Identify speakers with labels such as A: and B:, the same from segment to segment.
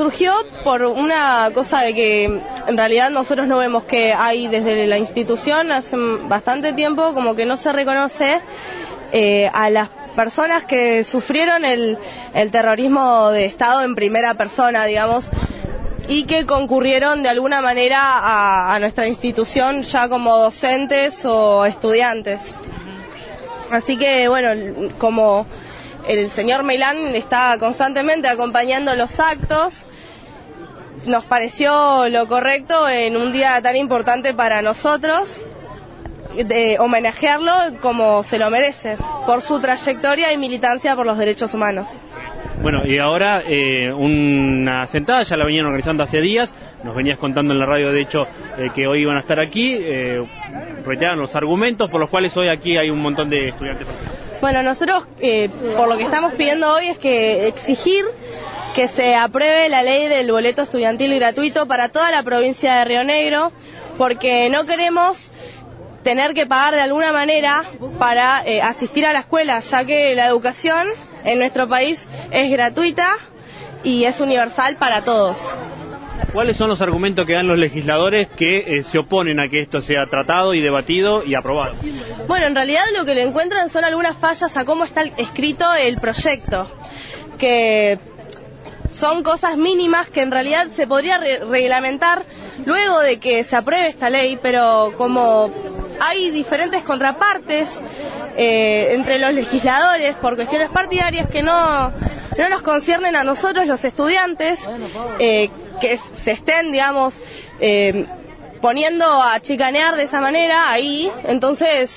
A: surgió por una cosa de que en realidad nosotros no vemos que hay desde la institución hace bastante tiempo como que no se reconoce a las personas que sufrieron el terrorismo de Estado en primera persona, digamos, y que concurrieron de alguna manera a nuestra institución ya como docentes o estudiantes. Así que bueno, como el señor Meilán está constantemente acompañando los actos, nos pareció lo correcto en un día tan importante para nosotros de homenajearlo como se lo merece, por su trayectoria y militancia por los derechos humanos.
B: Bueno, y ahora una sentada, ya la venían organizando hace días, nos venías contando en la radio de hecho que hoy iban a estar aquí, reiteran los argumentos por los cuales hoy aquí hay un montón de estudiantes.
A: Bueno, nosotros por lo que estamos pidiendo hoy es que exigir que se apruebe la ley del boleto estudiantil gratuito para toda la provincia de Río Negro, porque no queremos tener que pagar de alguna manera para asistir a la escuela, ya que la educación en nuestro país es gratuita y es universal para todos.
B: ¿Cuáles son los argumentos que dan los legisladores que se oponen a que esto sea tratado y debatido y aprobado?
A: Bueno, en realidad lo que le encuentran son algunas fallas a cómo está escrito el proyecto, que son cosas mínimas que en realidad se podría reglamentar luego de que se apruebe esta ley, pero como hay diferentes contrapartes entre los legisladores por cuestiones partidarias que no nos conciernen a nosotros los estudiantes, que se estén, digamos, poniendo a chicanear de esa manera ahí, entonces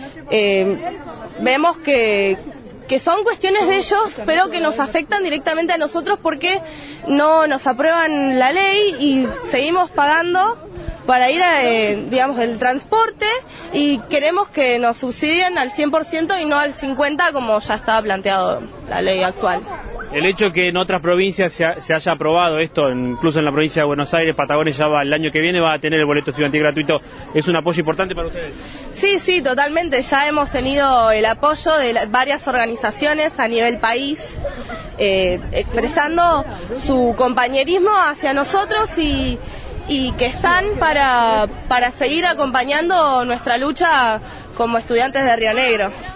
A: vemos que son cuestiones de ellos, pero que nos afectan directamente a nosotros porque no nos aprueban la ley y seguimos pagando para ir a, digamos, el transporte, y queremos que nos subsidien al 100% y no al 50% como ya estaba planteado la ley actual.
B: El hecho que en otras provincias se haya aprobado esto, incluso en la provincia de Buenos Aires, Patagones ya el año que viene va a tener el boleto estudiantil gratuito, ¿es un apoyo importante para ustedes?
A: Sí, totalmente. Ya hemos tenido el apoyo de varias organizaciones a nivel país, expresando su compañerismo hacia nosotros y que están para seguir acompañando nuestra lucha como estudiantes de Río Negro.